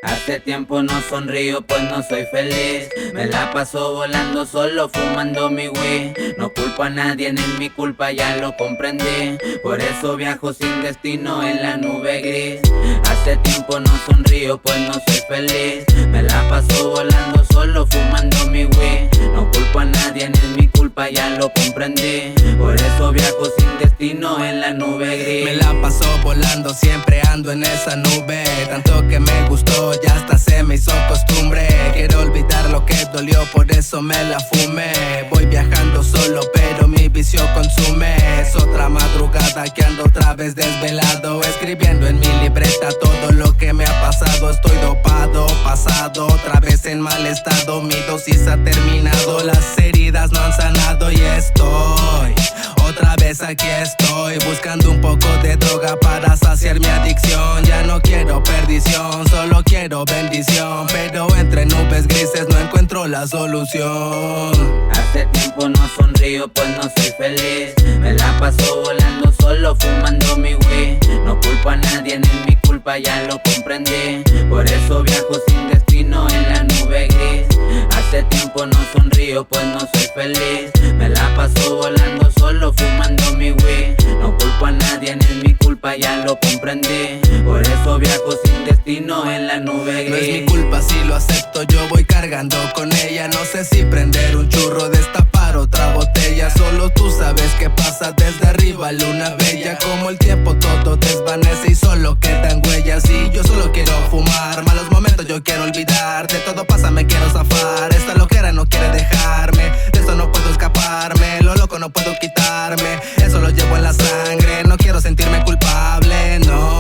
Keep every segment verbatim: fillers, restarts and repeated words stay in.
Hace tiempo no sonrío pues no soy feliz. Me la paso volando solo fumando mi weed. No culpo a nadie, ni es mi culpa, ya lo comprendí. Por eso viajo sin destino en la nube gris. Hace tiempo no sonrío pues no soy feliz. Me la paso volando solo fumando mi weed. No culpo a nadie, ni es mi culpa, ya lo comprendí. Por eso viajo sin destino en la nube gris. Me la paso volando, siempre ando en esa nube. Tanto que me gustó, ya hasta se me hizo costumbre. Quiero olvidar lo que dolió, por eso me la fumé. Voy viajando solo, pero mi vicio consume. Es otra madrugada que ando otra vez desvelado, escribiendo en mi libreta todo lo que me ha pasado. Estoy dopado, pasado, otra vez en mal estado. Mi dosis ha terminado, las heridas no han sanado y estoy otra vez aquí estoy, buscando un poco de droga para saciar mi adicción. Ya no quiero perdición, solo quiero bendición. Pero entre nubes grises no encuentro la solución. Hace tiempo no sonrío pues no soy feliz. Me la paso volando solo fumando mi weed. No culpo a nadie, ni es mi culpa, ya lo comprendí. Por eso viajo sin destino en la nube gris. Hace tiempo no sonrío pues no soy feliz. Me la paso volando solo fumando mi weed. No culpo a nadie, ni es mi culpa, ya lo comprendí. Por eso viajo sin destino en la nube gris. No es mi culpa si lo acepto, yo voy cargando con ella. No sé si prender un churro, destapar otra botella. Solo tú sabes qué pasa desde arriba, luna bella. Como el tiempo todo desvanece y solo quedan huellas. Y yo solo quiero fumar, malos momentos yo quiero olvidar. De todo pasa, me quiero zafar, esta loquera no quiere dejarme. De eso no puedo escaparme, lo loco no puedo quitarme. Eso lo llevo en la sangre, no quiero sentirme culpable, no.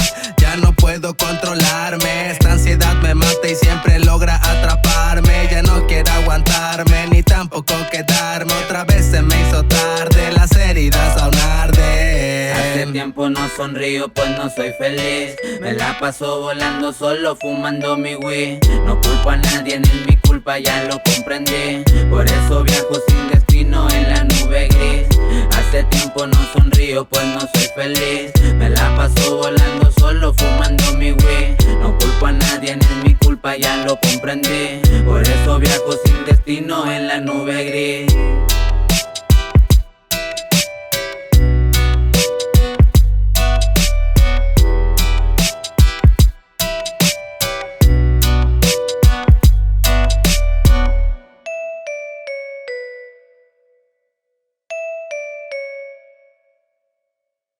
Ya no puedo controlarme, esta ansiedad me mata y siempre logra atraparme. Ya no quiero aguantarme, ni tampoco quedarme. Otra vez se me hizo tarde, las heridas aún arden. Hace tiempo no sonrío pues no soy feliz. Me la paso volando solo fumando mi weed. No culpo a nadie, ni es mi culpa, ya lo comprendí. Por eso viajo sin destino en la nube gris. Hace tiempo no sonrío pues no soy feliz. Me la paso volando